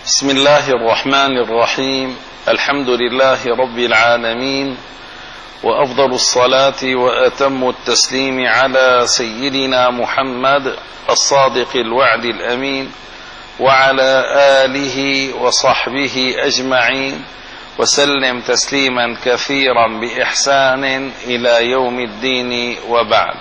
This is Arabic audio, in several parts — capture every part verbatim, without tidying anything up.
بسم الله الرحمن الرحيم. الحمد لله رب العالمين، وأفضل الصلاة وأتم التسليم على سيدنا محمد الصادق الوعد الأمين، وعلى آله وصحبه أجمعين، وسلم تسليما كثيرا بإحسان إلى يوم الدين، وبعد.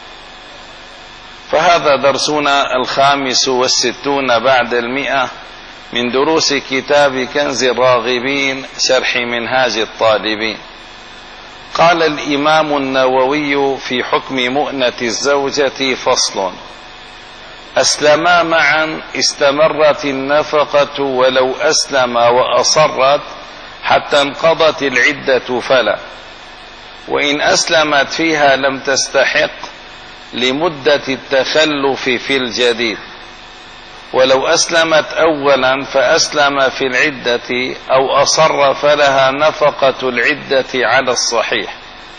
فهذا درسنا الخامس والستون بعد المئة من دروس كتاب كنز الراغبين شرح منهاج الطالبين. قال الإمام النووي في حكم مؤنة الزوجة: فصل: أسلما معا استمرت النفقة ولو أسلم وأصرت حتى انقضت العدة فلا، وإن أسلمت فيها لم تستحق لمدة التخلف في الجديد، ولو أسلمت أولا فأسلم في العدة أو أصر فلها نفقة العدة على الصحيح،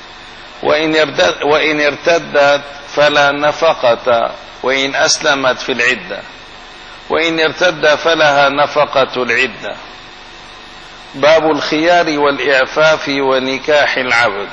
وإن ارتدت فلا نفقة وإن أسلمت في العدة، وإن ارتد فلها نفقة العدة. باب الخيار والإعفاف ونكاح العبد: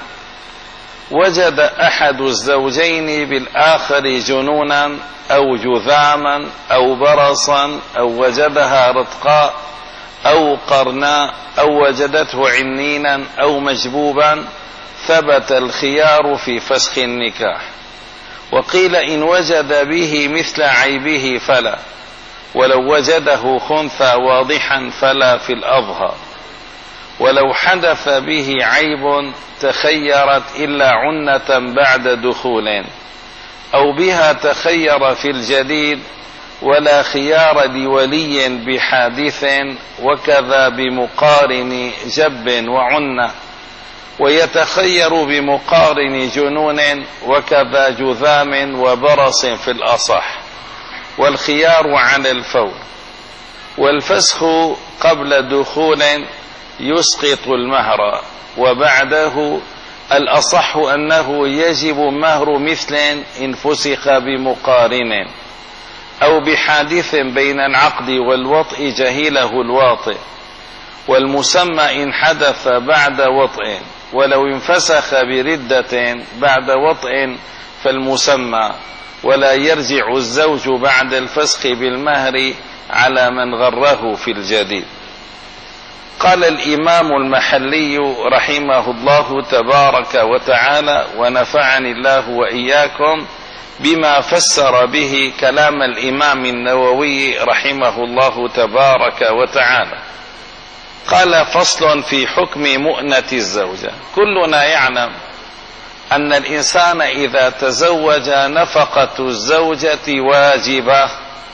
وجد أحد الزوجين بالآخر جنونا أو جذاما أو برصا أو وجدها رتقاء أو قرناء أو وجدته عنينا أو مجبوبا، ثبت الخيار في فسخ النكاح. وقيل إن وجد به مثل عيبه فلا، ولو وجده خنثى واضحا فلا في الأظهر. ولو حدث به عيب تخيرت إلا عنة بعد دخول، أو بها تخير في الجديد، ولا خيار لولي بحادث، وكذا بمقارن جب وعنة، ويتخير بمقارن جنون، وكذا جذام وبرص في الأصح، والخيار على الفور. والفسخ قبل دخول يسقط المهر، وبعده الأصح أنه يجب مهر مثل إن فسخ بمقارن، أو بحادث بين العقد والوطء جهله الواطئ، والمسمى إن حدث بعد وطئ، ولو انفسخ بردة بعد وطئ فالمسمى، ولا يرجع الزوج بعد الفسخ بالمهر على من غره في الجديد. قال الإمام المحلي رحمه الله تبارك وتعالى، ونفعني الله وإياكم بما فسر به كلام الإمام النووي رحمه الله تبارك وتعالى. قال: فصل في حكم مؤنة الزوجة. كلنا يعلم أن الإنسان إذا تزوج نفقة الزوجة واجبة،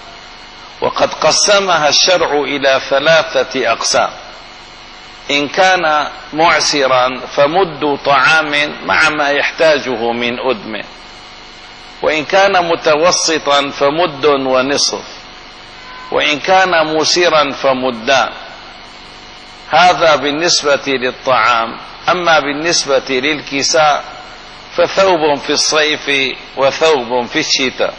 وقد قسمها الشرع إلى ثلاثة أقسام: إن كان معسرا فمد طعام مع ما يحتاجه من أدم، وإن كان متوسطا فمد ونصف، وإن كان موسرا فمدان. هذا بالنسبة للطعام. أما بالنسبة للكساء فثوب في الصيف وثوب في الشتاء.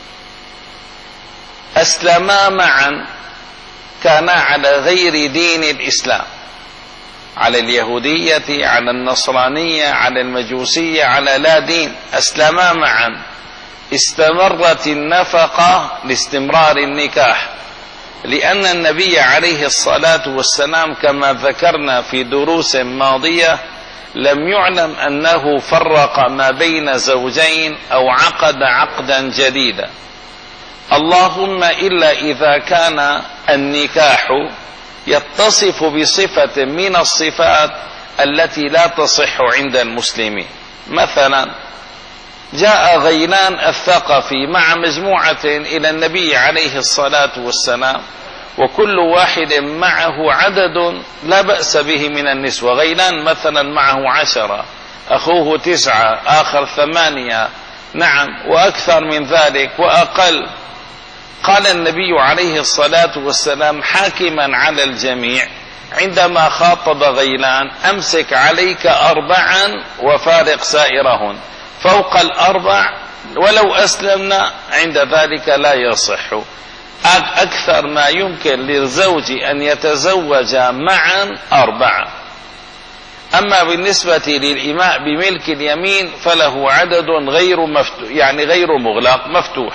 أسلما معا كانا على غير دين الإسلام، على اليهودية، على النصرانية، على المجوسية، على لا دين. أسلما معا استمرت النفقة لاستمرار النكاح، لأن النبي عليه الصلاة والسلام كما ذكرنا في دروس ماضية لم يعلم أنه فرق ما بين زوجين أو عقد عقدا جديدا، اللهم إلا إذا كان النكاح يتصف بصفة من الصفات التي لا تصح عند المسلمين. مثلا جاء غيلان الثقفي مع مجموعة إلى النبي عليه الصلاة والسلام، وكل واحد معه عدد لا بأس به من النسوة. غيلان مثلا معه عشرة، أخوه تسعة، آخر ثمانية، نعم، وأكثر من ذلك وأقل. قال النبي عليه الصلاة والسلام حاكما على الجميع عندما خاطب غيلان: أمسك عليك أربعا وفارق سائرهن، فوق الأربع ولو أسلمنا عند ذلك لا يصح. أكثر ما يمكن للزوج أن يتزوج معا أربعة. أما بالنسبة للإماء بملك اليمين فله عدد غير مفتوح، يعني غير مغلق، مفتوح.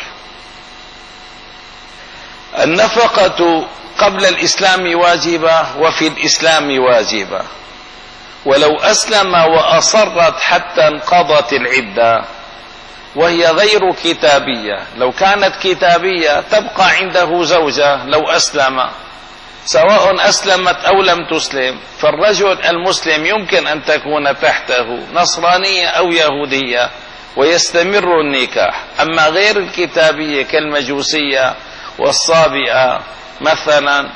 النفقة قبل الإسلام واجبة وفي الإسلام واجبة، ولو أسلم وأصرت حتى انقضت العدة وهي غير كتابية. لو كانت كتابية تبقى عنده زوجة لو أسلم، سواء أسلمت أو لم تسلم، فالرجل المسلم يمكن أن تكون تحته نصرانية أو يهودية ويستمر النكاح. أما غير الكتابية كالمجوسية والصابئة مثلا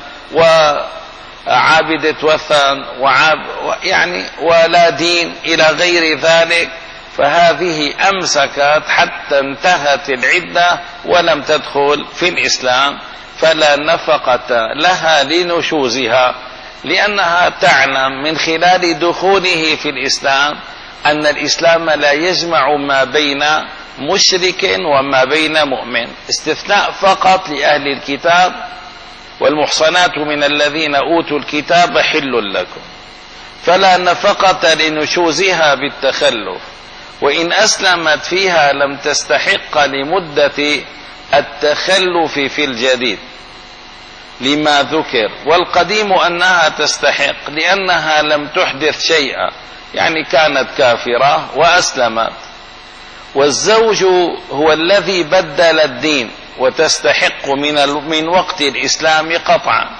وعابدة وثن وعاب يعني ولا دين إلى غير ذلك، فهذه أمسكت حتى انتهت العدة ولم تدخل في الإسلام، فلا نفقة لها لنشوزها، لأنها تعلم من خلال دخوله في الإسلام أن الإسلام لا يجمع ما بين مشرك وما بين مؤمن، استثناء فقط لأهل الكتاب: والمحصنات من الذين أوتوا الكتاب حل لكم. فلا نفقة لنشوزها بالتخلف، وإن أسلمت فيها لم تستحق لمدة التخلف في الجديد لما ذكر. والقديم أنها تستحق لأنها لم تحدث شيئا، يعني كانت كافرة وأسلمت. والزوج هو الذي بدل الدين، وتستحق من من وقت الإسلام قطعا.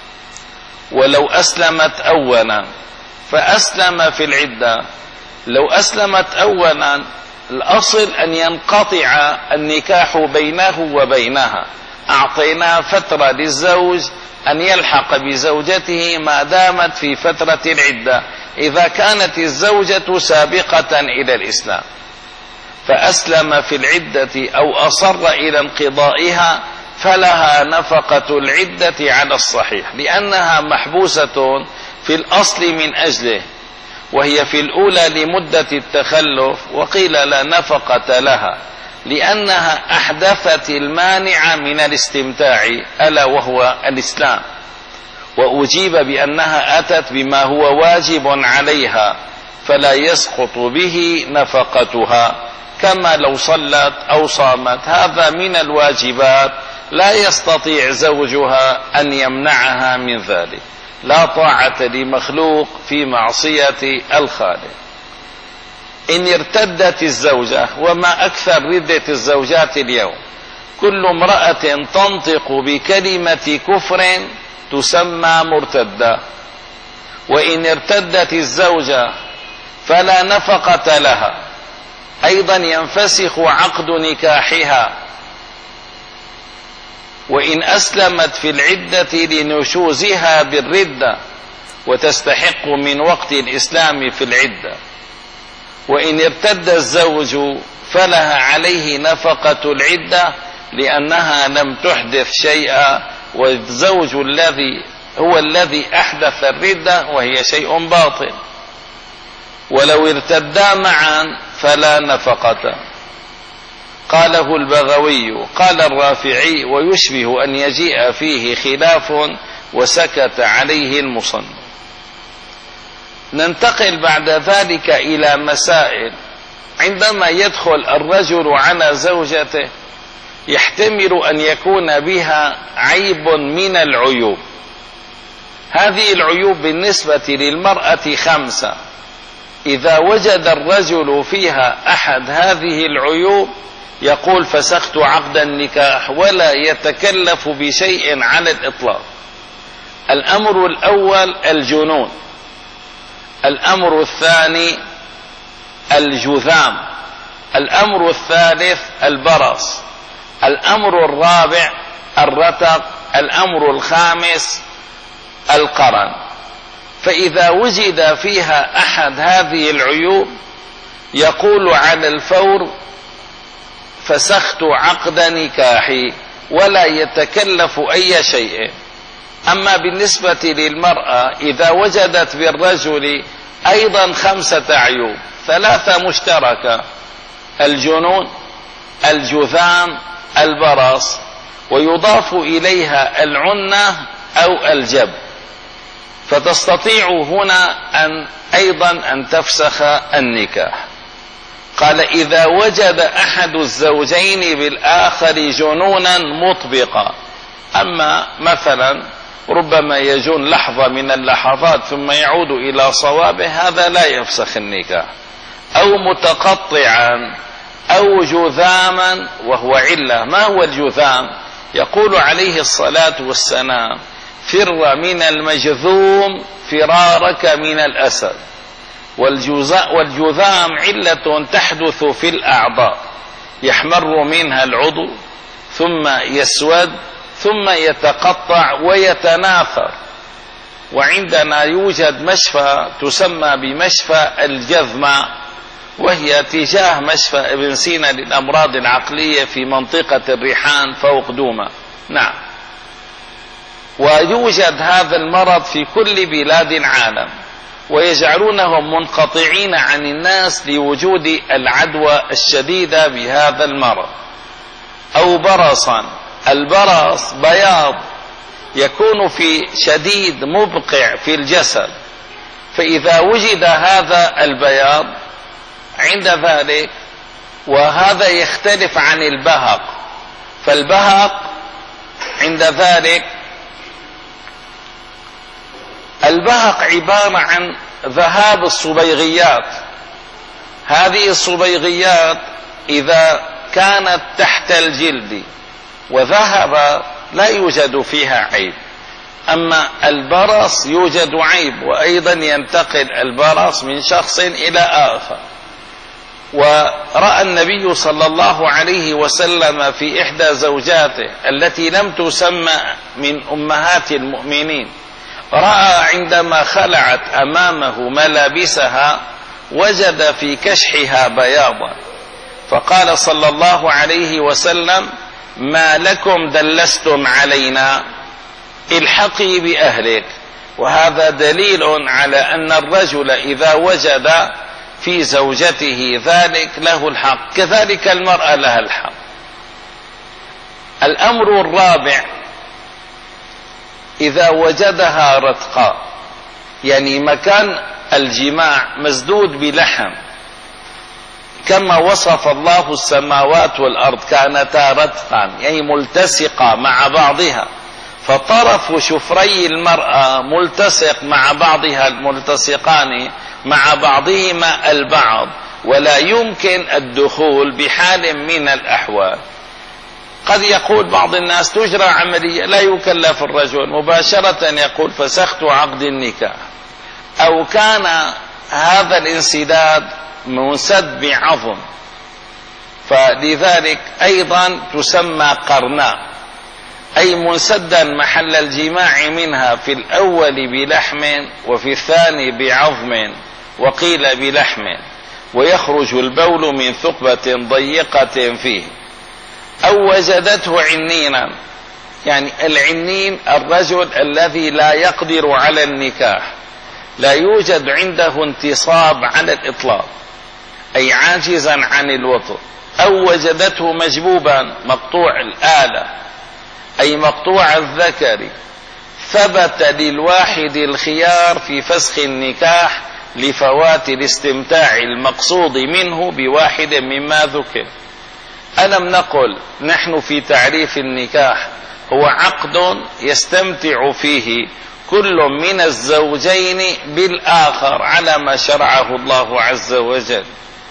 ولو أسلمت أولا فأسلم في العدة، لو أسلمت أولا الأصل أن ينقطع النكاح بينه وبينها، أعطيناه فترة للزوج أن يلحق بزوجته ما دامت في فترة العدة، إذا كانت الزوجة سابقة إلى الإسلام فأسلم في العدة أو أصر إلى انقضائها فلها نفقة العدة على الصحيح، لأنها محبوسة في الأصل من أجله، وهي في الأولى لمدة التخلف، وقيل لا نفقة لها لأنها أحدثت المانع من الاستمتاع ألا وهو الإسلام، وأجيب بأنها أتت بما هو واجب عليها فلا يسقط به نفقتها، كما لو صلت أو صامت، هذا من الواجبات لا يستطيع زوجها أن يمنعها من ذلك. لا طاعة لمخلوق في معصية الخالق. إن ارتدت الزوجة، وما أكثر ردة الزوجات اليوم، كل امرأة تنطق بكلمة كفر تسمى مرتدة. وإن ارتدت الزوجة فلا نفقة لها، أيضا ينفسخ عقد نكاحها. وإن أسلمت في العدة لنشوزها بالردة وتستحق من وقت الإسلام في العدة. وإن ارتد الزوج فلها عليه نفقة العدة لأنها لم تحدث شيئا، والزوج الذي هو الذي أحدث الردة وهي شيء باطل. ولو ارتدا معا فلا نفقة. قاله البغوي، قال الرافعي: ويشبه أن يجيء فيه خلاف وسكت عليه المصنف. ننتقل بعد ذلك إلى مسائل. عندما يدخل الرجل على زوجته يحتمل أن يكون بها عيب من العيوب. هذه العيوب بالنسبة للمرأة خمسة، إذا وجد الرجل فيها أحد هذه العيوب يقول فسخت عقد النكاح ولا يتكلف بشيء على الإطلاق. الأمر الأول الجنون، الأمر الثاني الجذام، الأمر الثالث البرص، الأمر الرابع الرتق، الأمر الخامس القرن. فإذا وجد فيها أحد هذه العيوب يقول على الفور فسخت عقد نكاحي ولا يتكلف أي شيء. أما بالنسبة للمرأة إذا وجدت بالرجل أيضا خمسة عيوب، ثلاثة مشتركة: الجنون، الجذام، البرص، ويضاف إليها العنة أو الجب، فتستطيع هنا أن أيضا أن تفسخ النكاح. قال إذا وجد أحد الزوجين بالآخر جنونا مطبقا، أما مثلا ربما يجون لحظة من اللحظات ثم يعود إلى صوابه، هذا لا يفسخ النكاح. أو متقطعا أو جذاما وهو علة. ما هو الجذام؟ يقول عليه الصلاة والسلام: فر من المجذوم فرارك من الأسد. والجذام علة تحدث في الأعضاء، يحمر منها العضو ثم يسود ثم يتقطع ويتناثر. وعندنا يوجد مشفى تسمى بمشفى الجذمة، وهي تجاه مشفى ابن سينا للأمراض العقلية في منطقة الريحان فوق دوما. نعم. ويوجد هذا المرض في كل بلاد العالم، ويجعلونهم منقطعين عن الناس لوجود العدوى الشديدة بهذا المرض. أو برصا. البرص بياض يكون في شديد مبقع في الجسد، فإذا وجد هذا البياض عند ذلك، وهذا يختلف عن البهق، فالبهق عند ذلك البهق عبارة عن ذهاب الصبيغيات. هذه الصبيغيات إذا كانت تحت الجلد وذهب لا يوجد فيها عيب، أما البرص يوجد عيب، وأيضا ينتقل البرص من شخص إلى آخر. ورأى النبي صلى الله عليه وسلم في إحدى زوجاته التي لم تسمى من أمهات المؤمنين، رأى عندما خلعت أمامه ملابسها وجد في كشحها بياضا، فقال صلى الله عليه وسلم: ما لكم دلستم علينا، الحقي بأهلك. وهذا دليل على أن الرجل إذا وجد في زوجته ذلك له الحق، كذلك المرأة لها الحق. الأمر الرابع: إذا وجدها رتقاء، يعني مكان الجماع مسدود بلحم، كما وصف الله السماوات والأرض كانتا رتقا، يعني ملتصقة مع بعضها، فطرف شفري المرأة ملتصق مع بعضها، الملتصقان مع بعضهما البعض، ولا يمكن الدخول بحال من الأحوال. قد يقول بعض الناس تجرى عملية، لا يكلف الرجل مباشرة يقول فسخت عقد النكاح، أو كان هذا الانسداد منسد بعظم، فلذلك أيضا تسمى قرناء، أي منسدا محل الجماع منها في الأول بلحم وفي الثاني بعظم وقيل بلحم، ويخرج البول من ثقبة ضيقة فيه. أو وجدته عنينا، يعني العنين الرجل الذي لا يقدر على النكاح، لا يوجد عنده انتصاب على الإطلاق، أي عاجزا عن الوطء. أو وجدته مجبوبا مقطوع الآلة، أي مقطوع الذكر، ثبت للواحد الخيار في فسخ النكاح لفوات الاستمتاع المقصود منه بواحد مما ذكر. ألم نقل نحن في تعريف النكاح هو عقد يستمتع فيه كل من الزوجين بالآخر على ما شرعه الله عز وجل.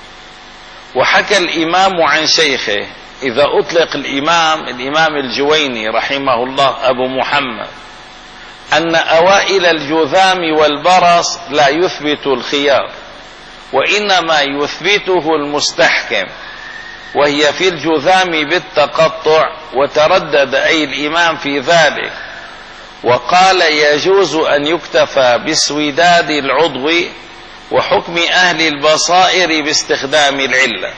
وحكى الإمام عن شيخه، إذا أطلق الإمام الإمام الجويني رحمه الله أبو محمد، أن أوائل الجذام والبرص لا يثبت الخيار، وإنما يثبته المستحكم، وهي في الجذام بالتقطع، وتردد أي الإمام في ذلك، وقال يجوز أن يكتفى باسوداد العضو، وحكم أهل البصائر باستخدام العلة.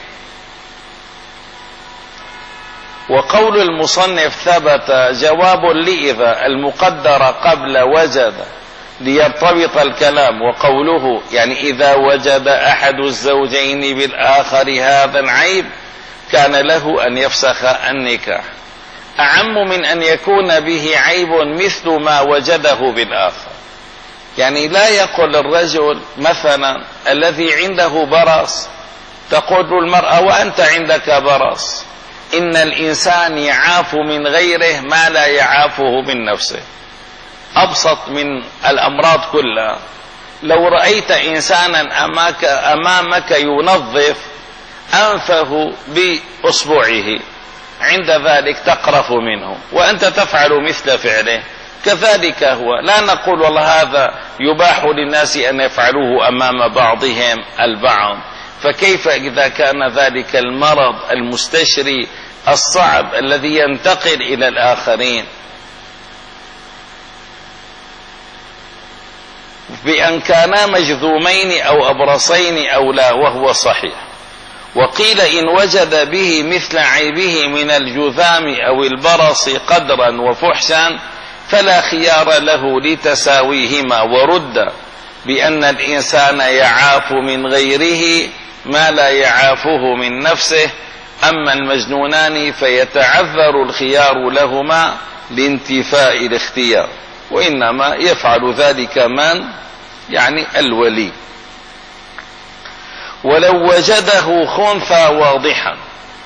وقول المصنف ثبت جواب لإذا المقدر قبل وجد ليرتبط الكلام، وقوله يعني إذا وجد أحد الزوجين بالآخر هذا العيب كان له أن يفسخ النكاح. أعم من أن يكون به عيب مثل ما وجده بالآخر. يعني لا يقول الرجل مثلا الذي عنده برص تقول المرأة وأنت عندك برص. إن الإنسان يعاف من غيره ما لا يعافه من نفسه. أبسط من الأمراض كلها، لو رأيت إنسانا أمامك, أمامك ينظف أنفه بأصبعه، عند ذلك تقرف منه وأنت تفعل مثل فعله، كذلك هو. لا نقول والله هذا يباح للناس أن يفعلوه أمام بعضهم البعض، فكيف إذا كان ذلك المرض المستشري الصعب الذي ينتقل إلى الآخرين؟ بأن كانا مجذومين أو أبرصين أو لا، وهو صحيح. وقيل إن وجد به مثل عيبه من الجذام أو البرص قدرا وفحشا فلا خيار له لتساويهما، ورد بأن الإنسان يعاف من غيره ما لا يعافه من نفسه. أما المجنونان فيتعذر الخيار لهما لانتفاء الاختيار، وإنما يفعل ذلك من يعني الولي. ولو وجده خنثى واضحا،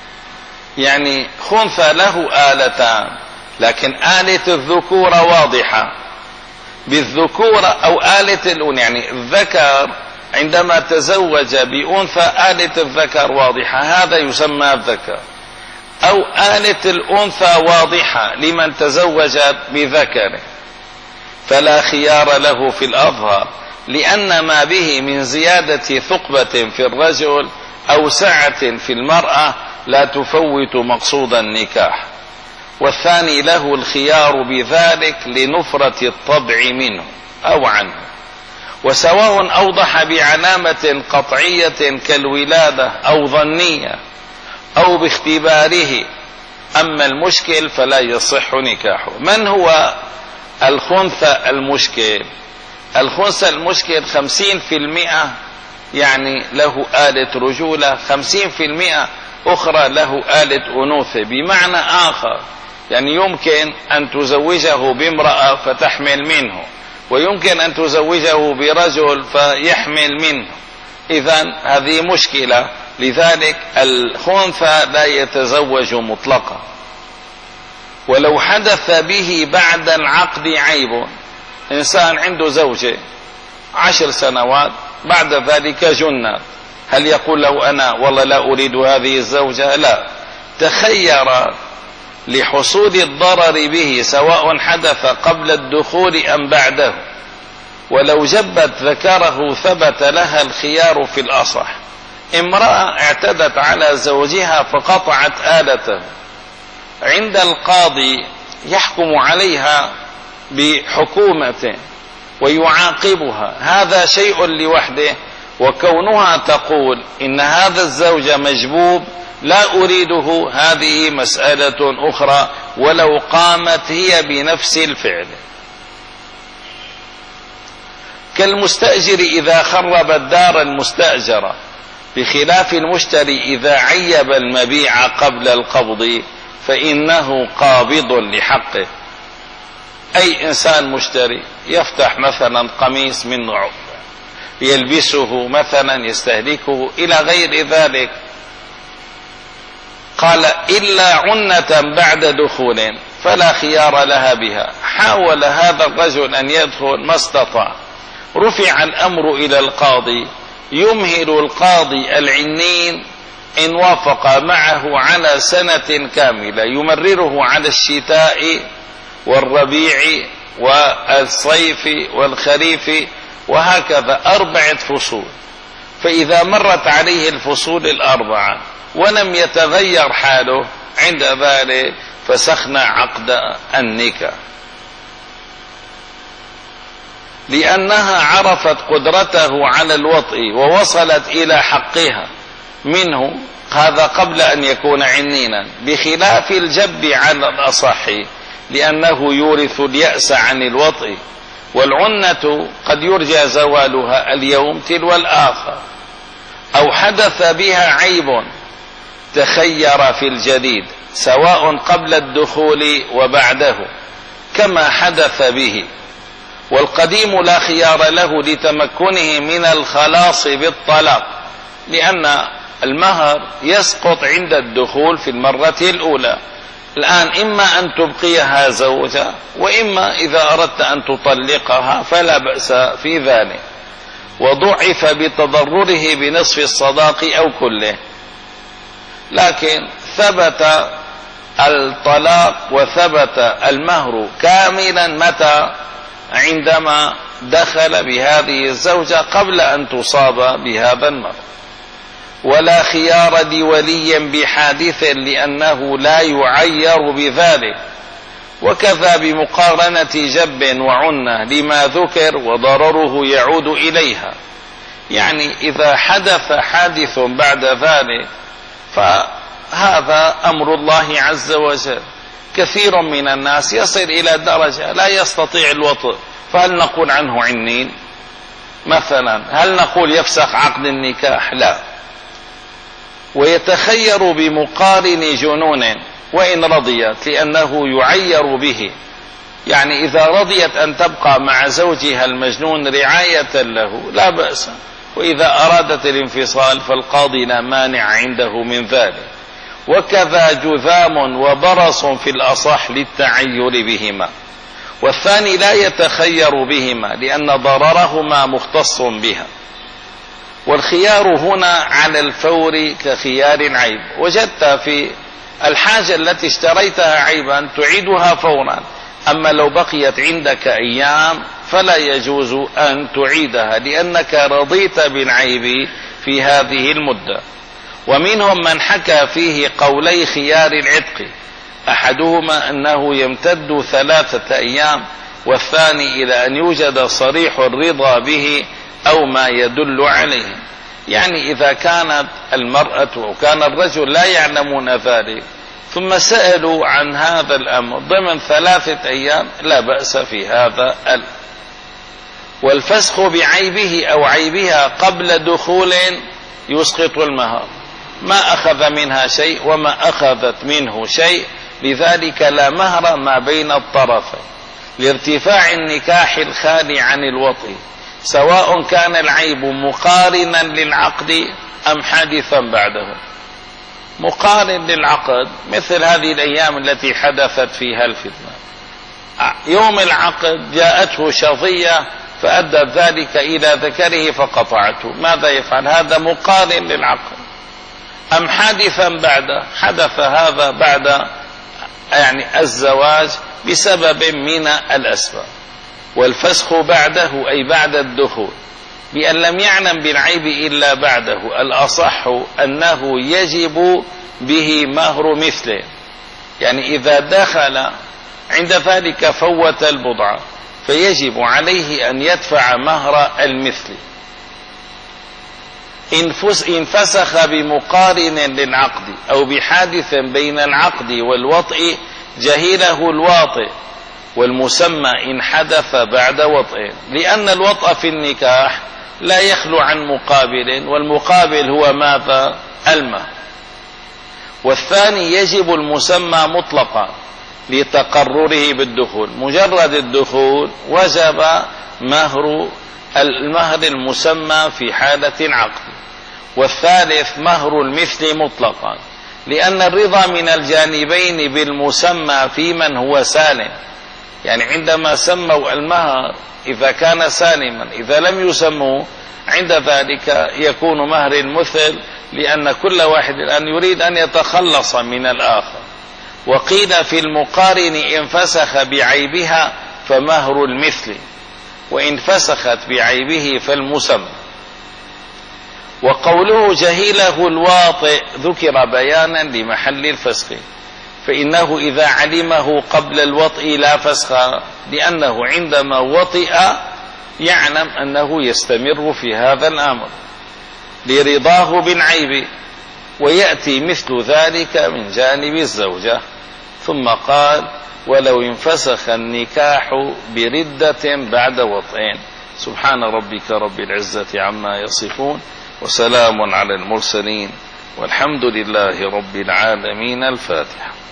يعني خنثى له آلتان لكن آلة الذكورة واضحة بالذكورة، أو آلة الأنثى، يعني الذكر عندما تزوج بأنثى آلة الذكر واضحة، هذا يسمى الذكر. أو آلة الأنثى واضحة لمن تزوج بذكر، فلا خيار له في الأظهر، لأن ما به من زيادة ثقبة في الرجل أو سعة في المرأة لا تفوت مقصود النكاح. والثاني له الخيار بذلك لنفرة الطبع منه أو عنه، وسواء أوضح بعلامة قطعية كالولادة أو ظنية أو باختباره. أما المشكل فلا يصح نكاحه. من هو الخنثى المشكل؟ الخنثى المشكل خمسين في المئة يعني له آلة رجولة، خمسين في المئة أخرى له آلة أنوثة. بمعنى آخر يعني يمكن أن تزوجه بامرأة فتحمل منه، ويمكن أن تزوجه برجل فيحمل منه. إذن هذه مشكلة، لذلك الخنثى لا يتزوج مطلقا. ولو حدث به بعد العقد عيب، إنسان عنده زوجة عشر سنوات بعد ذلك جنة، هل يقول له أنا والله لا أريد هذه الزوجة؟ لا، تخير لحصول الضرر به سواء حدث قبل الدخول أم بعده. ولو جبت ذكره ثبت لها الخيار في الأصح. امرأة اعتدت على زوجها فقطعت آلته، عند القاضي يحكم عليها بحكومة ويعاقبها، هذا شيء لوحده. وكونها تقول إن هذا الزوج مجبوب لا أريده، هذه مسألة أخرى، ولو قامت هي بنفس الفعل. كالمستأجر إذا خرب الدار المستأجرة، بخلاف المشتري إذا عيب المبيع قبل القبض فإنه قابض لحقه. أي إنسان مشتري يفتح مثلا قميص من عقد يلبسه مثلا يستهلكه إلى غير ذلك، قال إلا عنة بعد دخول فلا خيار لها بها. حاول هذا الرجل أن يدخل ما استطاع، رفع الأمر إلى القاضي، يمهل القاضي العنين إن وافق معه على سنة كاملة، يمرره على الشتاء والربيع والصيف والخريف، وهكذا أربعة فصول. فإذا مرت عليه الفصول الأربعة ولم يتغير حاله، عند ذلك فسخنا عقد النكاح، لأنها عرفت قدرته على الوطء ووصلت إلى حقها منه، هذا قبل أن يكون عنينا، بخلاف الجب على الأصح لأنه يورث اليأس عن الوطء. والعنة قد يرجى زوالها اليوم تلو الآخر. أو حدث بها عيب تخير في الجديد، سواء قبل الدخول وبعده كما حدث به. والقديم لا خيار له لتمكنه من الخلاص بالطلاق، لأن المهر يسقط عند الدخول في المرة الأولى. الآن إما أن تبقيها زوجة، وإما إذا أردت أن تطلقها فلا بأس في ذلك. وضعف بتضرره بنصف الصداق أو كله، لكن ثبت الطلاق وثبت المهر كاملا متى؟ عندما دخل بهذه الزوجة قبل أن تصاب بهذا المرض. ولا خيار لولي بحادث لأنه لا يعير بذلك، وكذا بمقارنة جب وعنة لما ذكر وضرره يعود إليها. يعني إذا حدث حادث بعد ذلك فهذا أمر الله عز وجل. كثير من الناس يصل إلى درجة لا يستطيع الوطء، فهل نقول عنه عنين مثلا؟ هل نقول يفسخ عقد النكاح؟ لا. ويتخير بمقارن جنون وإن رضيت، لأنه يعير به. يعني إذا رضيت أن تبقى مع زوجها المجنون رعاية له لا بأس، وإذا أرادت الانفصال فالقاضي لا مانع عنده من ذلك. وكذا جذام وبرص في الأصح للتعير بهما. والثاني لا يتخير بهما لأن ضررهما مختص بها. والخيار هنا على الفور كخيار العيب. وجدت في الحاجة التي اشتريتها عيبا تعيدها فورا، أما لو بقيت عندك أيام فلا يجوز أن تعيدها لأنك رضيت بالعيب في هذه المدة. ومنهم من حكى فيه قولي خيار العتق، أحدهما أنه يمتد ثلاثة أيام، والثاني إلى أن يوجد صريح الرضا به أو ما يدل عليه. يعني إذا كانت المرأة وكان الرجل لا يعلمون ذلك ثم سألوا عن هذا الأمر ضمن ثلاثة أيام لا بأس في هذا الأمر. والفسخ بعيبه أو عيبها قبل دخول يسقط المهر، ما أخذ منها شيء وما أخذت منه شيء، لذلك لا مهر ما بين الطرفين لارتفاع النكاح الخالي عن الوطء، سواء كان العيب مقارنا للعقد أم حادثا بعده. مقارن للعقد مثل هذه الأيام التي حدثت فيها الفتنة، يوم العقد جاءته شظية فأدت ذلك إلى ذكره فقطعته، ماذا يفعل؟ هذا مقارن للعقد. أم حادثا بعد، حدث هذا بعد يعني الزواج بسبب من الأسباب. والفسخ بعده أي بعد الدخول، بأن لم يعلم بالعيب إلا بعده. الأصح أنه يجب به مهر مثله، يعني إذا دخل عند ذلك فوت البضعة فيجب عليه أن يدفع مهر المثل. إن فسخ بمقارن للعقد أو بحادث بين العقد والوطء جهله الواطئ، والمسمى إن حدث بعد وطئ، لأن الوطء في النكاح لا يخلو عن مقابل، والمقابل هو ماذا؟ المهر. والثاني يجب المسمى مطلقا لتقرره بالدخول، مجرد الدخول وجب مهر المهر المسمى في حالة العقد. والثالث مهر المثل مطلقا، لأن الرضا من الجانبين بالمسمى في من هو سالم. يعني عندما سموا المهر إذا كان سالما، إذا لم يسموا عند ذلك يكون مهر المثل، لأن كل واحد الآن يريد أن يتخلص من الآخر. وقيل في المقارن إن فسخ بعيبها فمهر المثل، وإن فسخت بعيبه فالمسمى. وقوله جهله الواطئ ذكر بيانا لمحل الفسخ، فإنه إذا علمه قبل الوطئ لا فسخ، لأنه عندما وطئ يعلم أنه يستمر في هذا الأمر لرضاه بالعيب، ويأتي مثل ذلك من جانب الزوجة. ثم قال ولو انفسخ النكاح بردة بعد وطئين. سبحان ربك رب العزة عما يصفون، وسلام على المرسلين، والحمد لله رب العالمين. الفاتحة.